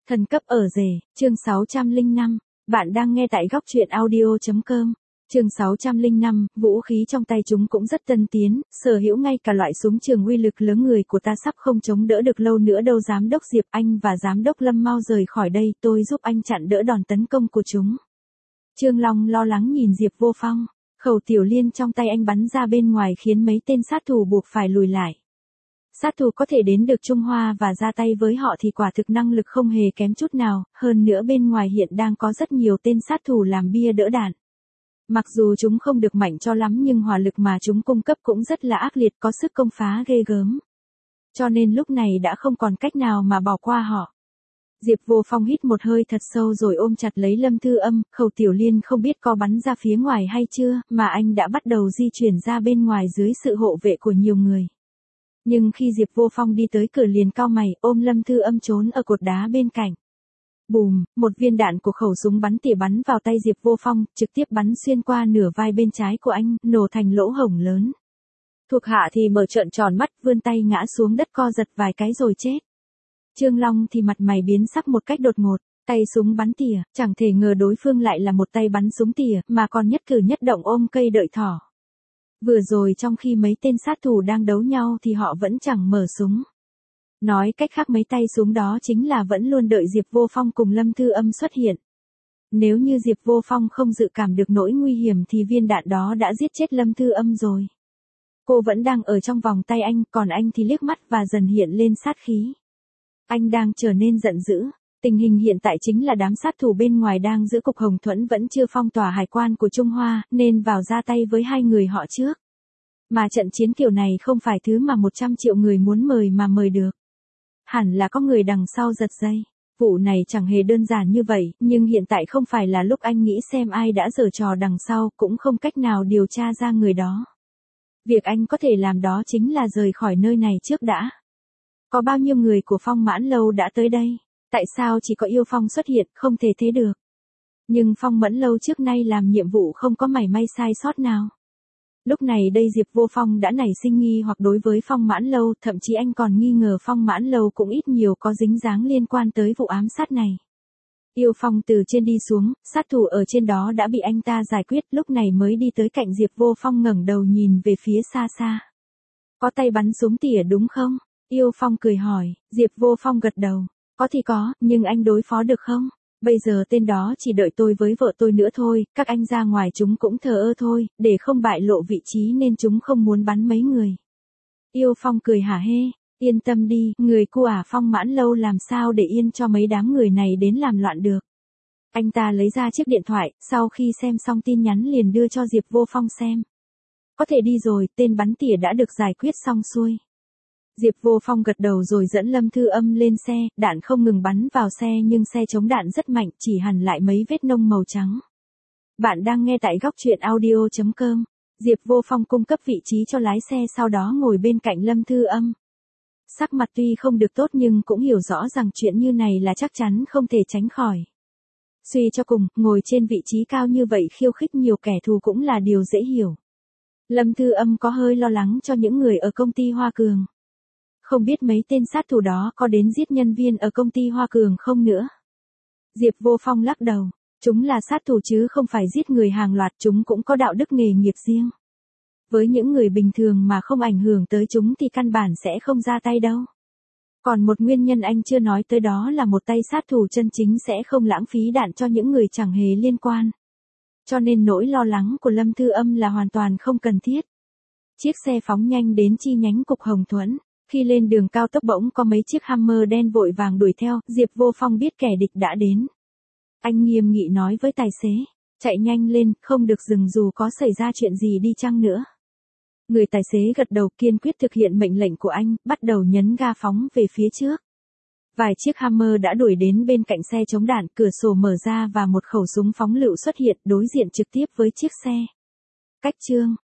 Thần cấp ở rể, chương 605. Bạn đang nghe tại góc truyện audio.com. Chương 605, vũ khí trong tay chúng cũng rất tân tiến, sở hữu ngay cả loại súng trường uy lực lớn người của ta sắp không chống đỡ được lâu nữa đâu. Giám đốc Diệp, anh và giám đốc Lâm mau rời khỏi đây, tôi giúp anh chặn đỡ đòn tấn công của chúng. Trương Long lo lắng nhìn Diệp Vô Phong, khẩu tiểu liên trong tay anh bắn ra bên ngoài khiến mấy tên sát thủ buộc phải lùi lại. Sát thủ có thể đến được Trung Hoa và ra tay với họ thì quả thực năng lực không hề kém chút nào, hơn nữa bên ngoài hiện đang có rất nhiều tên sát thủ làm bia đỡ đạn. Mặc dù chúng không được mạnh cho lắm nhưng hỏa lực mà chúng cung cấp cũng rất là ác liệt, có sức công phá ghê gớm. Cho nên lúc này đã không còn cách nào mà bỏ qua họ. Diệp Vô Phong hít một hơi thật sâu rồi ôm chặt lấy Lâm Thư Âm, khẩu tiểu liên không biết có bắn ra phía ngoài hay chưa, mà anh đã bắt đầu di chuyển ra bên ngoài dưới sự hộ vệ của nhiều người. Nhưng khi Diệp Vô Phong đi tới cửa liền cau mày, ôm Lâm Thư Âm trốn ở cột đá bên cạnh. Bùm, một viên đạn của khẩu súng bắn tỉa bắn vào tay Diệp Vô Phong, trực tiếp bắn xuyên qua nửa vai bên trái của anh, nổ thành lỗ hổng lớn. Thuộc hạ thì mở trợn tròn mắt, vươn tay ngã xuống đất co giật vài cái rồi chết. Trương Long thì mặt mày biến sắc một cách đột ngột, tay súng bắn tỉa, chẳng thể ngờ đối phương lại là một tay bắn súng tỉa, mà còn nhất cử nhất động ôm cây đợi thỏ. Vừa rồi trong khi mấy tên sát thủ đang đấu nhau thì họ vẫn chẳng mở súng. Nói cách khác mấy tay súng đó chính là vẫn luôn đợi Diệp Vô Phong cùng Lâm Thư Âm xuất hiện. Nếu như Diệp Vô Phong không dự cảm được nỗi nguy hiểm thì viên đạn đó đã giết chết Lâm Thư Âm rồi. Cô vẫn đang ở trong vòng tay anh, còn anh thì liếc mắt và dần hiện lên sát khí. Anh đang trở nên giận dữ. Tình hình hiện tại chính là đám sát thủ bên ngoài đang giữ cục Hồng Thuẫn vẫn chưa phong tỏa hải quan của Trung Hoa, nên vào ra tay với hai người họ trước. Mà trận chiến kiểu này không phải thứ mà 100 triệu người muốn mời mà mời được. Hẳn là có người đằng sau giật dây. Vụ này chẳng hề đơn giản như vậy, nhưng hiện tại không phải là lúc anh nghĩ xem ai đã giở trò đằng sau, cũng không cách nào điều tra ra người đó. Việc anh có thể làm đó chính là rời khỏi nơi này trước đã. Có bao nhiêu người của Phong Mãn Lâu đã tới đây? Tại sao chỉ có Yêu Phong xuất hiện, không thể thế được? Nhưng Phong Mẫn Lâu trước nay làm nhiệm vụ không có mảy may sai sót nào. Lúc này đây Diệp Vô Phong đã nảy sinh nghi hoặc đối với Phong Mãn Lâu, thậm chí anh còn nghi ngờ Phong Mãn Lâu cũng ít nhiều có dính dáng liên quan tới vụ ám sát này. Yêu Phong từ trên đi xuống, sát thủ ở trên đó đã bị anh ta giải quyết, lúc này mới đi tới cạnh Diệp Vô Phong ngẩng đầu nhìn về phía xa xa. Có tay bắn súng tỉa đúng không? Yêu Phong cười hỏi, Diệp Vô Phong gật đầu. Có thì có, nhưng anh đối phó được không? Bây giờ tên đó chỉ đợi tôi với vợ tôi nữa thôi, các anh ra ngoài chúng cũng thờ ơ thôi, để không bại lộ vị trí nên chúng không muốn bắn mấy người. Yêu Phong cười hả hê, yên tâm đi, người của Phong Mãn Lâu làm sao để yên cho mấy đám người này đến làm loạn được. Anh ta lấy ra chiếc điện thoại, sau khi xem xong tin nhắn liền đưa cho Diệp Vô Phong xem. Có thể đi rồi, tên bắn tỉa đã được giải quyết xong xuôi. Diệp Vô Phong gật đầu rồi dẫn Lâm Thư Âm lên xe, đạn không ngừng bắn vào xe nhưng xe chống đạn rất mạnh, chỉ hằn lại mấy vết nông màu trắng. Bạn đang nghe tại góc truyện audio.com. Diệp Vô Phong cung cấp vị trí cho lái xe sau đó ngồi bên cạnh Lâm Thư Âm. Sắc mặt tuy không được tốt nhưng cũng hiểu rõ rằng chuyện như này là chắc chắn không thể tránh khỏi. Suy cho cùng, ngồi trên vị trí cao như vậy khiêu khích nhiều kẻ thù cũng là điều dễ hiểu. Lâm Thư Âm có hơi lo lắng cho những người ở công ty Hoa Cường. Không biết mấy tên sát thủ đó có đến giết nhân viên ở công ty Hoa Cường không nữa. Diệp Vô Phong lắc đầu, chúng là sát thủ chứ không phải giết người hàng loạt, chúng cũng có đạo đức nghề nghiệp riêng. Với những người bình thường mà không ảnh hưởng tới chúng thì căn bản sẽ không ra tay đâu. Còn một nguyên nhân anh chưa nói tới đó là một tay sát thủ chân chính sẽ không lãng phí đạn cho những người chẳng hề liên quan. Cho nên nỗi lo lắng của Lâm Thư Âm là hoàn toàn không cần thiết. Chiếc xe phóng nhanh đến chi nhánh cục Hồng Thuẫn. Khi lên đường cao tốc bỗng có mấy chiếc Hammer đen vội vàng đuổi theo, Diệp Vô Phong biết kẻ địch đã đến. Anh nghiêm nghị nói với tài xế, chạy nhanh lên, không được dừng dù có xảy ra chuyện gì đi chăng nữa. Người tài xế gật đầu kiên quyết thực hiện mệnh lệnh của anh, bắt đầu nhấn ga phóng về phía trước. Vài chiếc Hammer đã đuổi đến bên cạnh xe chống đạn, cửa sổ mở ra và một khẩu súng phóng lựu xuất hiện đối diện trực tiếp với chiếc xe. Cách chương.